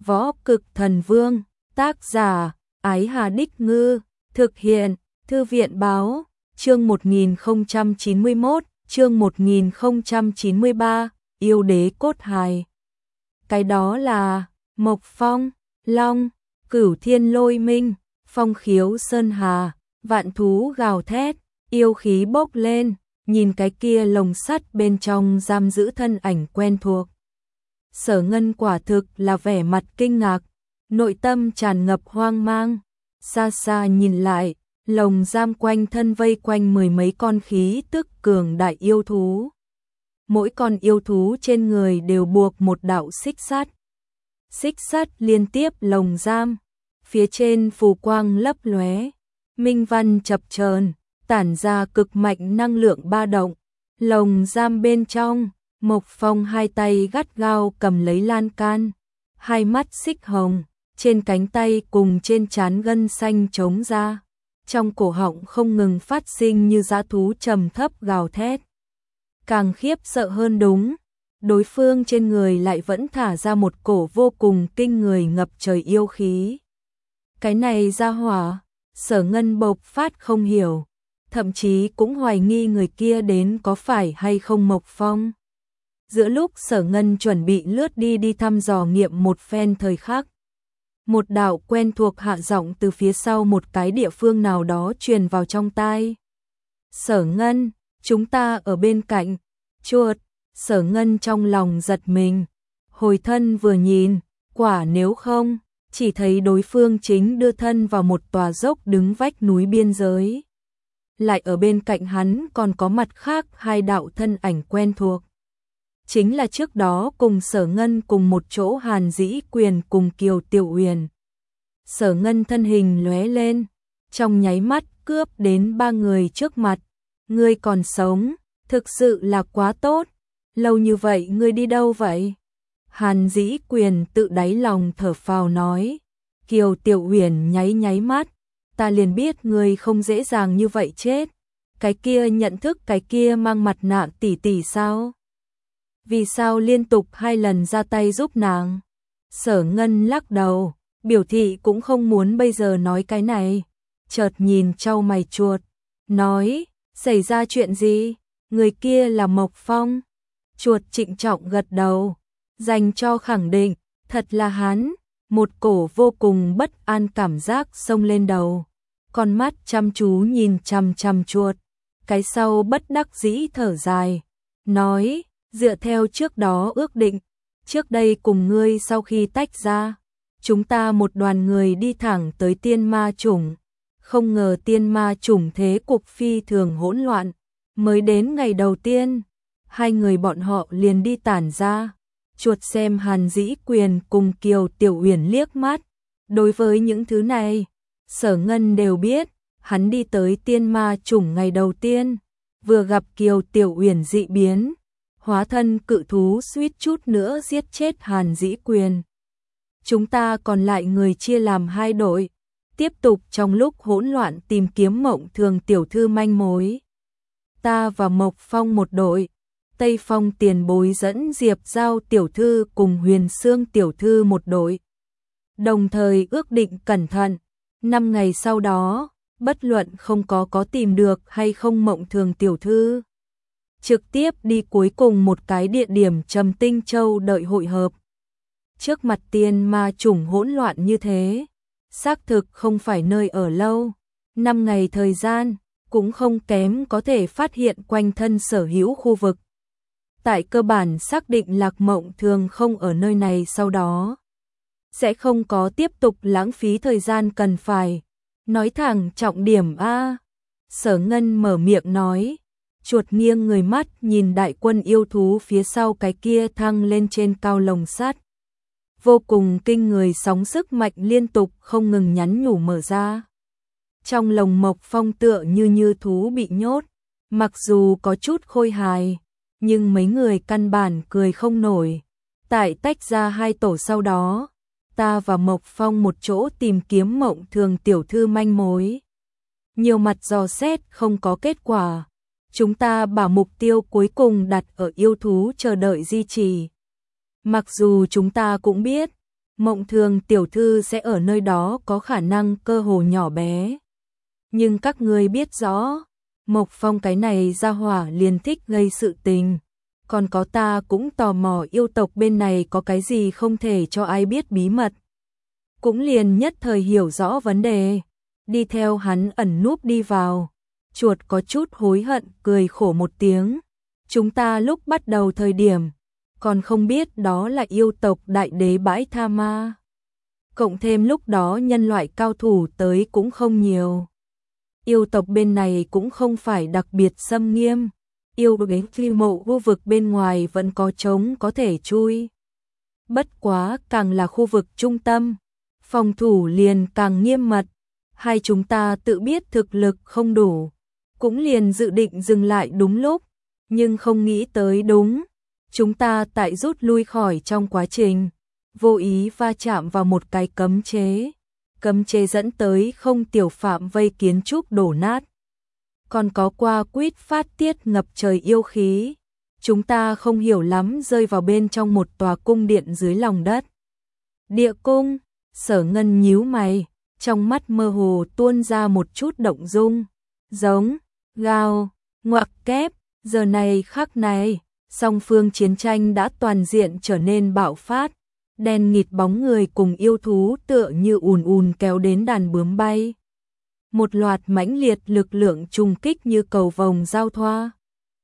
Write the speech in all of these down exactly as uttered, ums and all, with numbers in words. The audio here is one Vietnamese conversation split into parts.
Võ Cực Thần Vương, tác giả, Ái Hà Đích Ngư, thực hiện, Thư viện Báo, chương một nghìn không trăm chín mươi mốt, chương một nghìn không trăm chín mươi ba, yêu đế cốt hài. Cái đó là, Mộc Phong, Long, Cửu Thiên Lôi Minh, Phong Khiếu Sơn Hà, vạn thú gào thét, yêu khí bốc lên, nhìn cái kia lồng sắt bên trong giam giữ thân ảnh quen thuộc. Sở Ngân quả thực là vẻ mặt kinh ngạc, nội tâm tràn ngập hoang mang, xa xa nhìn lại, lồng giam quanh thân vây quanh mười mấy con khí tức cường đại yêu thú. Mỗi con yêu thú trên người đều buộc một đạo xích sắt. Xích sắt liên tiếp lồng giam, phía trên phù quang lấp lóe, minh văn chập chờn, tản ra cực mạnh năng lượng ba động. Lồng giam bên trong, Mộc Phong hai tay gắt gao cầm lấy lan can, hai mắt xích hồng, trên cánh tay cùng trên trán gân xanh trống ra, trong cổ họng không ngừng phát sinh như dã thú trầm thấp gào thét. Càng khiếp sợ hơn đúng, đối phương trên người lại vẫn thả ra một cổ vô cùng kinh người ngập trời yêu khí. Cái này ra hỏa, Sở Ngân bộc phát không hiểu, thậm chí cũng hoài nghi người kia đến có phải hay không Mộc Phong. Giữa lúc Sở Ngân chuẩn bị lướt đi đi thăm dò nghiệm một phen thời khắc, một đạo quen thuộc hạ giọng từ phía sau một cái địa phương nào đó truyền vào trong tai. Sở Ngân, chúng ta ở bên cạnh, chuột. Sở Ngân trong lòng giật mình, hồi thân vừa nhìn, quả nếu không, chỉ thấy đối phương chính đưa thân vào một tòa dốc đứng vách núi biên giới. Lại ở bên cạnh hắn còn có mặt khác hai đạo thân ảnh quen thuộc. Chính là trước đó cùng Sở Ngân cùng một chỗ Hàn Dĩ Quyền cùng Kiều Tiểu Uyển. Sở Ngân thân hình lóe lên, trong nháy mắt cướp đến ba người trước mặt. Ngươi còn sống, thực sự là quá tốt. Lâu như vậy ngươi đi đâu vậy? Hàn Dĩ Quyền tự đáy lòng thở phào nói. Kiều Tiểu Uyển nháy nháy mắt, ta liền biết ngươi không dễ dàng như vậy chết. Cái kia nhận thức cái kia mang mặt nạ tỷ tỷ sao? Vì sao liên tục hai lần ra tay giúp nàng? Sở Ngân lắc đầu, biểu thị cũng không muốn bây giờ nói cái này. Chợt nhìn trao mày chuột, nói, xảy ra chuyện gì? Người kia là Mộc Phong. Chuột trịnh trọng gật đầu, dành cho khẳng định, thật là hắn. Một cổ vô cùng bất an cảm giác xông lên đầu, con mắt chăm chú nhìn chằm chằm chuột, cái sau bất đắc dĩ thở dài, nói, dựa theo trước đó ước định, trước đây cùng ngươi sau khi tách ra, chúng ta một đoàn người đi thẳng tới tiên ma chủng, không ngờ tiên ma chủng thế cục phi thường hỗn loạn, mới đến ngày đầu tiên, hai người bọn họ liền đi tản ra. Chuột xem Hàn Dĩ Quyền cùng Kiều Tiểu Uyển liếc mắt, đối với những thứ này, Sở Ngân đều biết, hắn đi tới tiên ma chủng ngày đầu tiên, vừa gặp Kiều Tiểu Uyển dị biến, hóa thân cự thú suýt chút nữa giết chết Hàn Dĩ Quyền. Chúng ta còn lại người chia làm hai đội, tiếp tục trong lúc hỗn loạn tìm kiếm Mộng Thường tiểu thư manh mối. Ta và Mộc Phong một đội, Tây Phong tiền bối dẫn Diệp Giao tiểu thư cùng Huyền Sương tiểu thư một đội. Đồng thời ước định cẩn thận, năm ngày sau đó, bất luận không có có tìm được hay không Mộng Thường tiểu thư, trực tiếp đi cuối cùng một cái địa điểm Trầm Tinh Châu đợi hội hợp. Trước mặt tiên ma chủng hỗn loạn như thế, xác thực không phải nơi ở lâu, năm ngày thời gian, cũng không kém có thể phát hiện quanh thân sở hữu khu vực. Tại cơ bản xác định Lạc Mộng Thường không ở nơi này sau đó, sẽ không có tiếp tục lãng phí thời gian cần phải. Nói thẳng trọng điểm a. Sở Ngân mở miệng nói, chuột nghiêng người mắt nhìn đại quân yêu thú phía sau cái kia thăng lên trên cao lồng sắt. Vô cùng kinh người sóng sức mạnh liên tục không ngừng nhắn nhủ mở ra. Trong lồng Mộc Phong tựa như như thú bị nhốt, mặc dù có chút khôi hài, nhưng mấy người căn bản cười không nổi. Tại tách ra hai tổ sau đó, ta và Mộc Phong một chỗ tìm kiếm Mộng Thường tiểu thư manh mối. Nhiều mặt dò xét không có kết quả. Chúng ta bảo mục tiêu cuối cùng đặt ở yêu thú chờ đợi di trì. Mặc dù chúng ta cũng biết, Mộng Thường tiểu thư sẽ ở nơi đó có khả năng cơ hồ nhỏ bé. Nhưng các ngươi biết rõ, Mộc Phong cái này ra hỏa liền thích gây sự tình. Còn có ta cũng tò mò yêu tộc bên này có cái gì không thể cho ai biết bí mật. Cũng liền nhất thời hiểu rõ vấn đề. Đi theo hắn ẩn núp đi vào. Chuột có chút hối hận cười khổ một tiếng. Chúng ta lúc bắt đầu thời điểm còn không biết đó là yêu tộc đại đế bãi tha ma. Cộng thêm lúc đó nhân loại cao thủ tới cũng không nhiều. Yêu tộc bên này cũng không phải đặc biệt xâm nghiêm. Yêu đến phi mộ khu vực bên ngoài vẫn có trống có thể chui. Bất quá càng là khu vực trung tâm, phòng thủ liền càng nghiêm mật. Hai chúng ta tự biết thực lực không đủ, cũng liền dự định dừng lại đúng lúc, nhưng không nghĩ tới đúng. Chúng ta tại rút lui khỏi trong quá trình, vô ý va chạm vào một cái cấm chế. Cấm chế dẫn tới không tiểu phạm vây kiến trúc đổ nát. Còn có qua quýt phát tiết ngập trời yêu khí. Chúng ta không hiểu lắm rơi vào bên trong một tòa cung điện dưới lòng đất. Địa cung, Sở Ngân nhíu mày, trong mắt mơ hồ tuôn ra một chút động dung. Giống, gào, ngoặc kép, giờ này khắc này, song phương chiến tranh đã toàn diện trở nên bạo phát. Đen nghịt bóng người cùng yêu thú tựa như ùn ùn kéo đến đàn bướm bay. Một loạt mãnh liệt lực lượng trùng kích như cầu vồng giao thoa.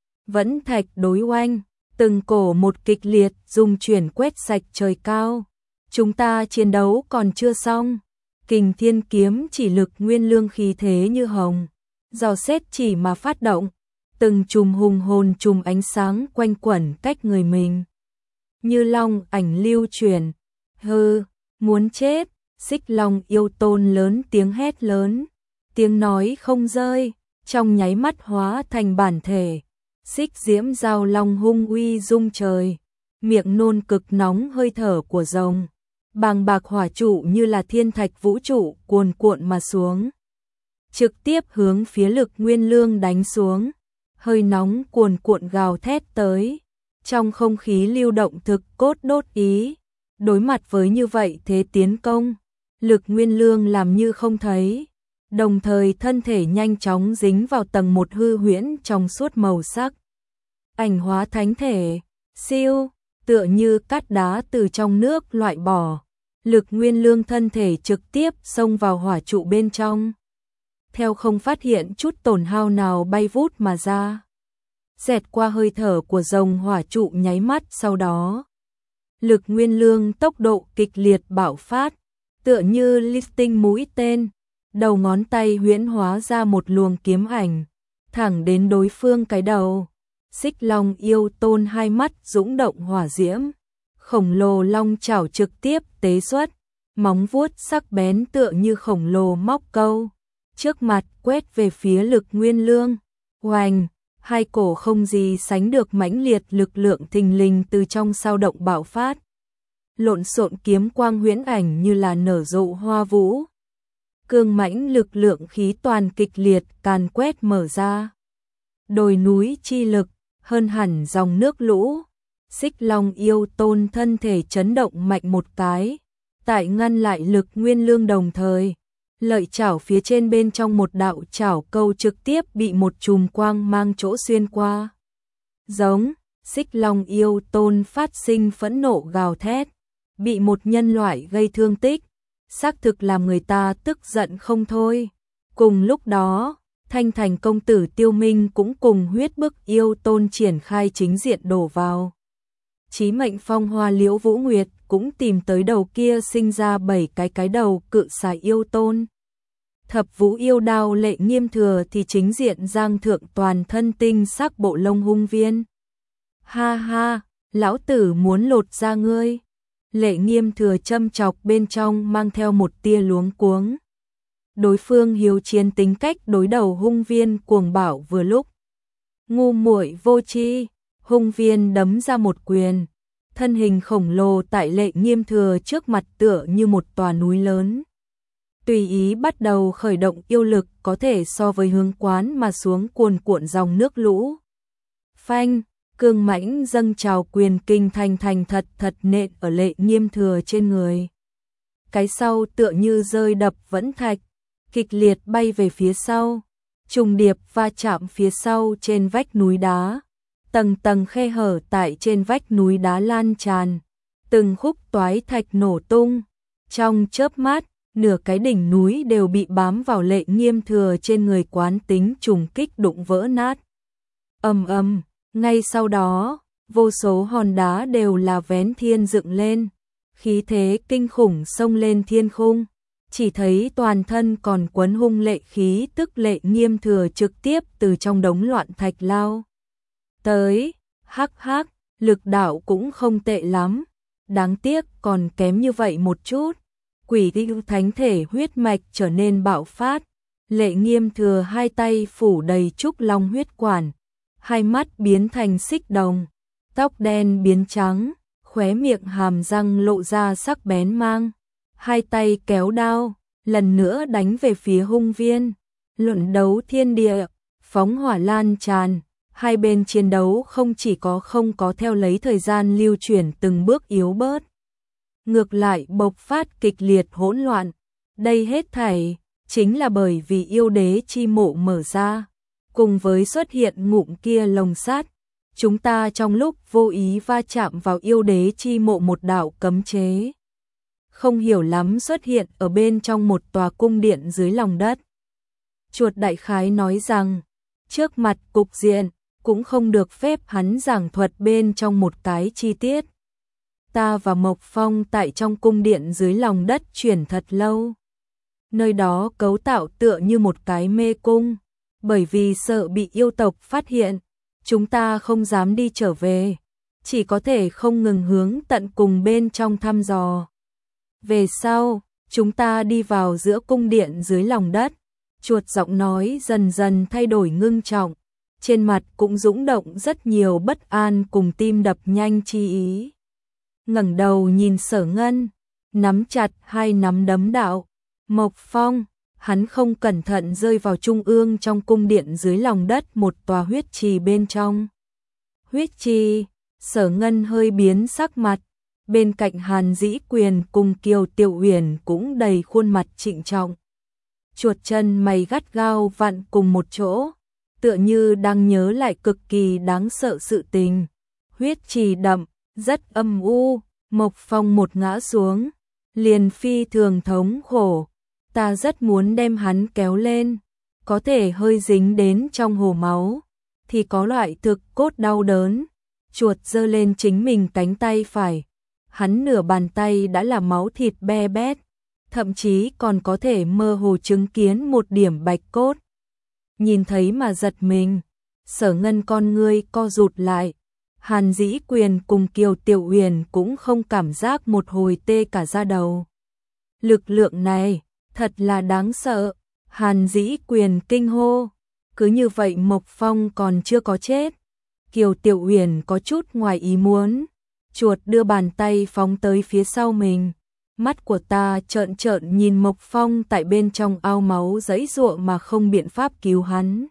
Vẫn thạch đối oanh, từng cổ một kịch liệt dùng chuyển quét sạch trời cao. Chúng ta chiến đấu còn chưa xong. Kình thiên kiếm chỉ lực nguyên lương khí thế như hồng. Dò xét chỉ mà phát động. Từng chùm hùng hồn chùm ánh sáng quanh quẩn cách người mình. Như long ảnh lưu truyền. Hừ, muốn chết. Xích long yêu tôn lớn tiếng hét lớn. Tiếng nói không rơi, trong nháy mắt hóa thành bản thể. Xích diễm giao long hung uy rung trời. Miệng nôn cực nóng hơi thở của rồng. Bàng bạc hỏa trụ như là thiên thạch vũ trụ cuồn cuộn mà xuống. Trực tiếp hướng phía lực nguyên lương đánh xuống. Hơi nóng cuồn cuộn gào thét tới. Trong không khí lưu động thực cốt đốt ý. Đối mặt với như vậy thế tiến công. Lực nguyên lương làm như không thấy. Đồng thời thân thể nhanh chóng dính vào tầng một hư huyễn trong suốt màu sắc. Ảnh hóa thánh thể, siêu, tựa như cát đá từ trong nước loại bỏ. Lực nguyên lương thân thể trực tiếp xông vào hỏa trụ bên trong. Theo không phát hiện chút tổn hao nào bay vút mà ra. Xẹt qua hơi thở của rồng hỏa trụ nháy mắt sau đó. Lực nguyên lương tốc độ kịch liệt bạo phát, tựa như listing mũi tên. Đầu ngón tay huyễn hóa ra một luồng kiếm ảnh, thẳng đến đối phương cái đầu. Xích long yêu tôn hai mắt dũng động hỏa diễm, khổng lồ long chảo trực tiếp tế xuất, móng vuốt sắc bén tựa như khổng lồ móc câu, trước mặt quét về phía lực nguyên lương. Oanh, hai cổ không gì sánh được mãnh liệt lực lượng thình lình từ trong sao động bạo phát. Lộn xộn kiếm quang huyễn ảnh như là nở rộ hoa vũ. Cương mãnh lực lượng khí toàn kịch liệt càn quét mở ra. Đồi núi chi lực, hơn hẳn dòng nước lũ. Xích long yêu tôn thân thể chấn động mạnh một cái. Tại ngăn lại lực nguyên lương đồng thời. Lợi chảo phía trên bên trong một đạo chảo câu trực tiếp bị một chùm quang mang chỗ xuyên qua. Giống, xích long yêu tôn phát sinh phẫn nộ gào thét. Bị một nhân loại gây thương tích. Xác thực làm người ta tức giận không thôi. Cùng lúc đó, Thanh Thành công tử Tiêu Minh cũng cùng huyết bức yêu tôn triển khai chính diện đổ vào. Chí mệnh phong hoa liễu Vũ Nguyệt cũng tìm tới đầu kia sinh ra bảy cái cái đầu cự xà yêu tôn. Thập vũ yêu đao Lệ Nghiêm Thừa thì chính diện giang thượng toàn thân tinh sắc bộ lông hung viên. Ha ha, lão tử muốn lột ra ngươi. Lệ Nghiêm Thừa châm chọc bên trong mang theo một tia luống cuống. Đối phương hiếu chiến tính cách đối đầu hung viên cuồng bạo vừa lúc. Ngu muội vô tri, hung viên đấm ra một quyền. Thân hình khổng lồ tại Lệ Nghiêm Thừa trước mặt tựa như một tòa núi lớn. Tùy ý bắt đầu khởi động yêu lực có thể so với hướng quán mà xuống cuồn cuộn dòng nước lũ. Phanh! Cương mãnh dâng trào quyền kinh thành thành thật thật nện ở Lệ Nghiêm Thừa trên người. cái sau tựa như rơi đập vẫn thạch, kịch liệt bay về phía sau, trùng điệp va chạm phía sau trên vách núi đá. Tầng tầng khe hở tại trên vách núi đá lan tràn, từng khúc toái thạch nổ tung. Trong chớp mắt, nửa cái đỉnh núi đều bị bám vào Lệ Nghiêm Thừa trên người quán tính trùng kích đụng vỡ nát. Ầm ầm, ngay sau đó, vô số hòn đá đều là vén thiên dựng lên, khí thế kinh khủng xông lên thiên khung. Chỉ thấy toàn thân còn quấn hung lệ khí tức Lệ Nghiêm Thừa trực tiếp từ trong đống loạn thạch lao tới. Hắc hắc, lực đạo cũng không tệ lắm, đáng tiếc còn kém như vậy một chút. Quỷ Tinh Thánh thể huyết mạch trở nên bạo phát, Lệ Nghiêm Thừa hai tay phủ đầy trúc long huyết quản, hai mắt biến thành xích đồng, tóc đen biến trắng, khóe miệng hàm răng lộ ra sắc bén mang, hai tay kéo đao, lần nữa đánh về phía hung viên. Luận đấu thiên địa, phóng hỏa lan tràn, hai bên chiến đấu không chỉ có không có theo lấy thời gian lưu chuyển từng bước yếu bớt, ngược lại bộc phát kịch liệt hỗn loạn. Đây hết thảy chính là bởi vì yêu đế chi mộ mở ra, cùng với xuất hiện ngụm kia lồng sắt, chúng ta trong lúc vô ý va chạm vào yêu đế chi mộ một đạo cấm chế, không hiểu lắm xuất hiện ở bên trong một tòa cung điện dưới lòng đất. Chuột đại khái nói rằng, trước mặt cục diện, cũng không được phép hắn giảng thuật bên trong một cái chi tiết. Ta và Mộc Phong tại trong cung điện dưới lòng đất chuyển thật lâu. Nơi đó cấu tạo tựa như một cái mê cung, bởi vì sợ bị yêu tộc phát hiện, chúng ta không dám đi trở về, chỉ có thể không ngừng hướng tận cùng bên trong thăm dò. Về sau, chúng ta đi vào giữa cung điện dưới lòng đất, chuột giọng nói dần dần thay đổi ngưng trọng, trên mặt cũng dũng động rất nhiều bất an cùng tim đập nhanh chi ý. Ngẩng đầu nhìn Sở Ngân, nắm chặt hai nắm đấm đạo, Mộc Phong, hắn không cẩn thận rơi vào trung ương trong cung điện dưới lòng đất một tòa huyết trì bên trong. Huyết trì, Sở Ngân hơi biến sắc mặt, bên cạnh Hàn Dĩ Quyền cùng Kiều Tiểu Uyển cũng đầy khuôn mặt trịnh trọng. Chuột chân mày gắt gao vặn cùng một chỗ, tựa như đang nhớ lại cực kỳ đáng sợ sự tình. Huyết trì đậm, rất âm u, Mộc Phong một ngã xuống, liền phi thường thống khổ. Ta rất muốn đem hắn kéo lên, có thể hơi dính đến trong hồ máu, thì có loại thực cốt đau đớn. Chuột giơ lên chính mình cánh tay phải, hắn nửa bàn tay đã là máu thịt be bét, thậm chí còn có thể mơ hồ chứng kiến một điểm bạch cốt. Nhìn thấy mà giật mình, Sở Ngân con ngươi co rụt lại, Hàn Dĩ Quyền cùng Kiều Tiểu Uyển cũng không cảm giác một hồi tê cả da đầu. Lực lượng này, thật là đáng sợ, Hàn Dĩ Quyền kinh hô, cứ như vậy Mộc Phong còn chưa có chết. Kiều Tiểu Uyển có chút ngoài ý muốn, chuột đưa bàn tay phóng tới phía sau mình. Mắt của ta trợn trợn nhìn Mộc Phong tại bên trong ao máu giãy giụa mà không biện pháp cứu hắn.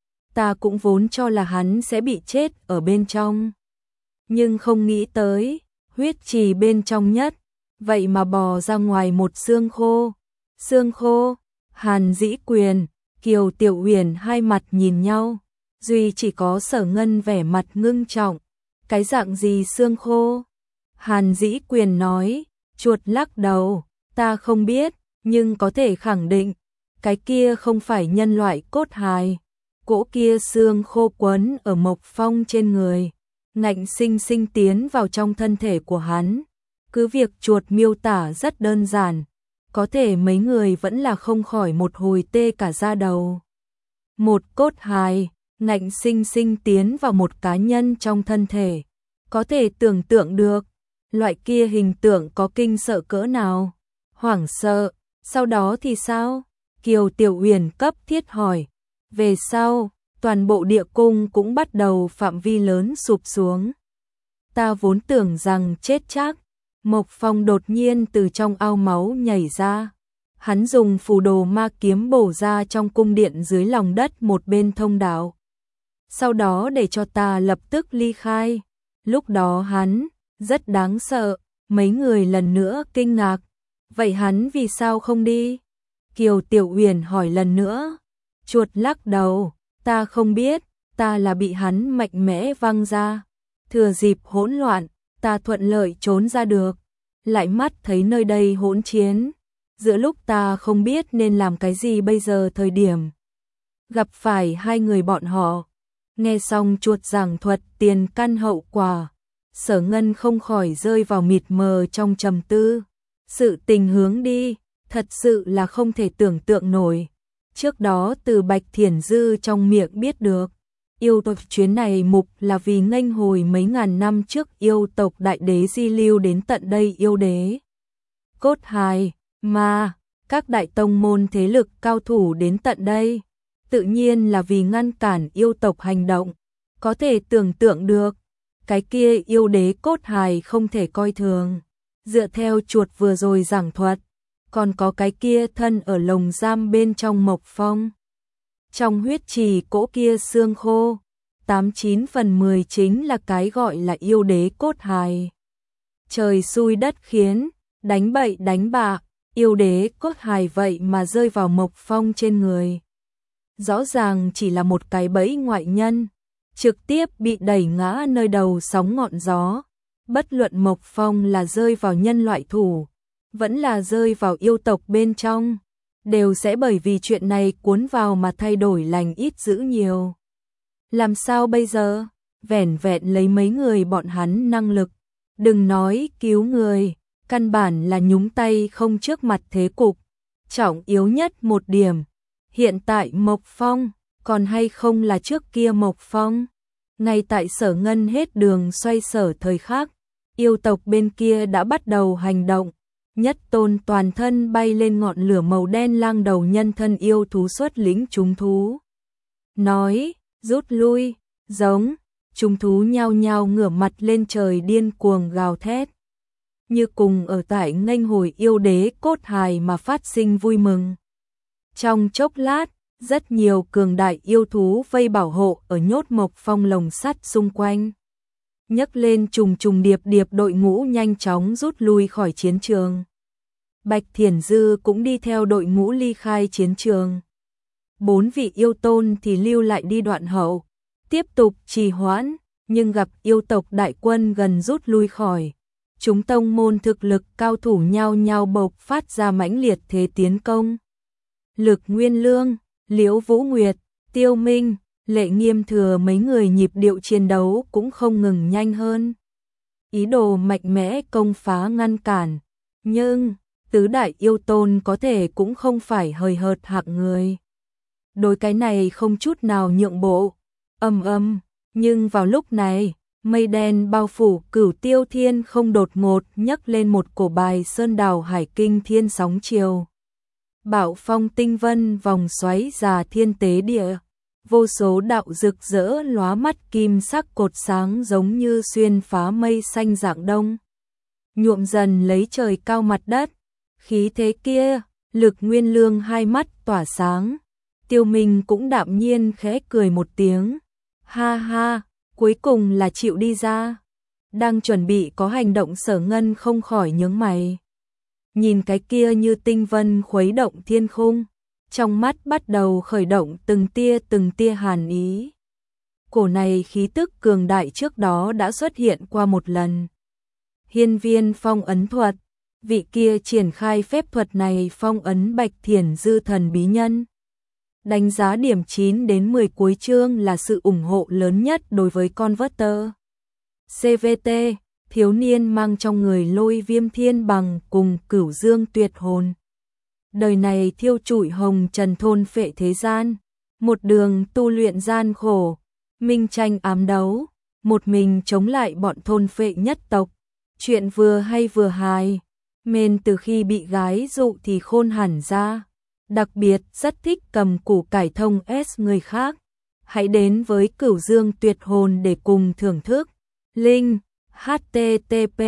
Ta cũng vốn cho là hắn sẽ bị chết ở bên trong, nhưng không nghĩ tới, huyết trì bên trong nhất, vậy mà bò ra ngoài một xương khô. Xương khô, Hàn Dĩ Quyền, Kiều Tiểu Uyển hai mặt nhìn nhau, duy chỉ có Sở Ngân vẻ mặt ngưng trọng. Cái dạng gì xương khô? Hàn Dĩ Quyền nói, chuột lắc đầu, ta không biết, nhưng có thể khẳng định, cái kia không phải nhân loại cốt hài. Cỗ kia xương khô quấn ở Mộc Phong trên người, ngạnh sinh sinh tiến vào trong thân thể của hắn. Cứ việc chuột miêu tả rất đơn giản, có thể mấy người vẫn là không khỏi một hồi tê cả da đầu. Một cốt hài, ngạnh sinh sinh tiến vào một cá nhân trong thân thể, có thể tưởng tượng được, loại kia hình tượng có kinh sợ cỡ nào. Hoảng sợ, sau đó thì sao? Kiều Tiểu Uyển cấp thiết hỏi. Về sau, toàn bộ địa cung cũng bắt đầu phạm vi lớn sụp xuống. Ta vốn tưởng rằng chết chắc. Mộc Phong đột nhiên từ trong ao máu nhảy ra. Hắn dùng phù đồ ma kiếm bổ ra trong cung điện dưới lòng đất một bên thông đạo. Sau đó để cho ta lập tức ly khai. Lúc đó hắn rất đáng sợ, mấy người lần nữa kinh ngạc. Vậy hắn vì sao không đi? Kiều Tiểu Uyển hỏi lần nữa. Chuột lắc đầu, ta không biết, ta là bị hắn mạnh mẽ văng ra. Thừa dịp hỗn loạn, ta thuận lợi trốn ra được. Lại mắt thấy nơi đây hỗn chiến. Giữa lúc ta không biết nên làm cái gì bây giờ thời điểm. Gặp phải hai người bọn họ. Nghe xong chuột giảng thuật tiền căn hậu quả. Sở Ngân không khỏi rơi vào mịt mờ trong trầm tư. Sự tình hướng đi, thật sự là không thể tưởng tượng nổi. Trước đó từ Bạch Thiển Dư trong miệng biết được. Yêu tộc chuyến này mục là vì nghênh hồi mấy ngàn năm trước yêu tộc đại đế di lưu đến tận đây yêu đế. Cốt hài, mà, các đại tông môn thế lực cao thủ đến tận đây. Tự nhiên là vì ngăn cản yêu tộc hành động. Có thể tưởng tượng được, cái kia yêu đế cốt hài không thể coi thường. Dựa theo chuột vừa rồi giảng thuật, còn có cái kia thân ở lồng giam bên trong Mộc Phong. Trong huyết trì cỗ kia xương khô, tám chín phần mười chính là cái gọi là yêu đế cốt hài. Trời xui đất khiến, đánh bậy đánh bạ, yêu đế cốt hài vậy mà rơi vào Mộc Phong trên người. Rõ ràng chỉ là một cái bẫy ngoại nhân, trực tiếp bị đẩy ngã nơi đầu sóng ngọn gió. Bất luận Mộc Phong là rơi vào nhân loại thủ, vẫn là rơi vào yêu tộc bên trong, đều sẽ bởi vì chuyện này cuốn vào mà thay đổi lành ít dữ nhiều. Làm sao bây giờ? Vẻn vẹn lấy mấy người bọn hắn năng lực, đừng nói cứu người, căn bản là nhúng tay không trước mặt thế cục. Trọng yếu nhất một điểm, hiện tại Mộc Phong, còn hay không là trước kia Mộc Phong? Ngay tại Sở Ngân hết đường xoay sở thời khắc, yêu tộc bên kia đã bắt đầu hành động. Nhất Tôn toàn thân bay lên ngọn lửa màu đen lang đầu nhân thân yêu thú xuất lĩnh chúng thú. Nói, rút lui, giống, chúng thú nhao nhao ngửa mặt lên trời điên cuồng gào thét. Như cùng ở tại nghênh hồi yêu đế cốt hài mà phát sinh vui mừng. Trong chốc lát, rất nhiều cường đại yêu thú vây bảo hộ ở nhốt Mộc Phong lồng sắt xung quanh. Nhấc lên trùng trùng điệp điệp đội ngũ nhanh chóng rút lui khỏi chiến trường. Bạch Thiển Dư cũng đi theo đội ngũ ly khai chiến trường. Bốn vị yêu tôn thì lưu lại đi đoạn hậu, tiếp tục trì hoãn, nhưng gặp yêu tộc đại quân gần rút lui khỏi. Chúng tông môn thực lực cao thủ nhao nhao bộc phát ra mãnh liệt thế tiến công. Lực Nguyên Lương, Liễu Vũ Nguyệt, Tiêu Minh, Lệ Nghiêm Thừa mấy người nhịp điệu chiến đấu cũng không ngừng nhanh hơn. Ý đồ mạnh mẽ công phá ngăn cản, nhưng tứ đại yêu tôn có thể cũng không phải hời hợt hạng người. Đối cái này không chút nào nhượng bộ, ầm ầm, nhưng vào lúc này, mây đen bao phủ Cửu Tiêu Thiên không đột ngột nhấc lên một cổ bài sơn đảo hải kinh thiên sóng chiều. Bạo phong tinh vân vòng xoáy già thiên tế địa, vô số đạo rực rỡ lóa mắt kim sắc cột sáng giống như xuyên phá mây xanh rạng đông. Nhuộm dần lấy trời cao mặt đất, khí thế kia, Lực Nguyên Lương hai mắt tỏa sáng. Tiêu Minh cũng đạm nhiên khẽ cười một tiếng. Ha ha, cuối cùng là chịu đi ra. Đang chuẩn bị có hành động Sở Ngân không khỏi nhướng mày. Nhìn cái kia như tinh vân khuấy động thiên khung, trong mắt bắt đầu khởi động từng tia từng tia hàn ý. Cổ này khí tức cường đại trước đó đã xuất hiện qua một lần. Hiên Viên phong ấn thuật, vị kia triển khai phép thuật này phong ấn Bạch Thiển Dư thần bí nhân. Đánh giá điểm chín đến mười cuối chương là sự ủng hộ lớn nhất đối với Converter. xê vê tê, thiếu niên mang trong người Lôi Viêm Thiên Bằng cùng Cửu Dương Tuyệt Hồn. Đời này thiêu trụi hồng trần thôn phệ thế gian, một đường tu luyện gian khổ, minh tranh ám đấu, một mình chống lại bọn thôn phệ nhất tộc. Chuyện vừa hay vừa hài, mên từ khi bị gái dụ thì khôn hẳn ra. Đặc biệt rất thích cầm củ cải thông S người khác. Hãy đến với Cửu Dương Tuyệt Hồn để cùng thưởng thức. Link http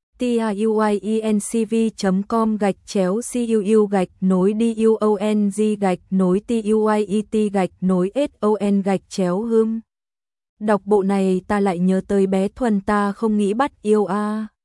tiuiencv chấm com gạch chéo cuu gạch nối duong gạch nối tuyet gạch nối son gạch chéo hum. Đọc bộ này ta lại nhớ tới bé Thuần ta không nghĩ bắt yêu a.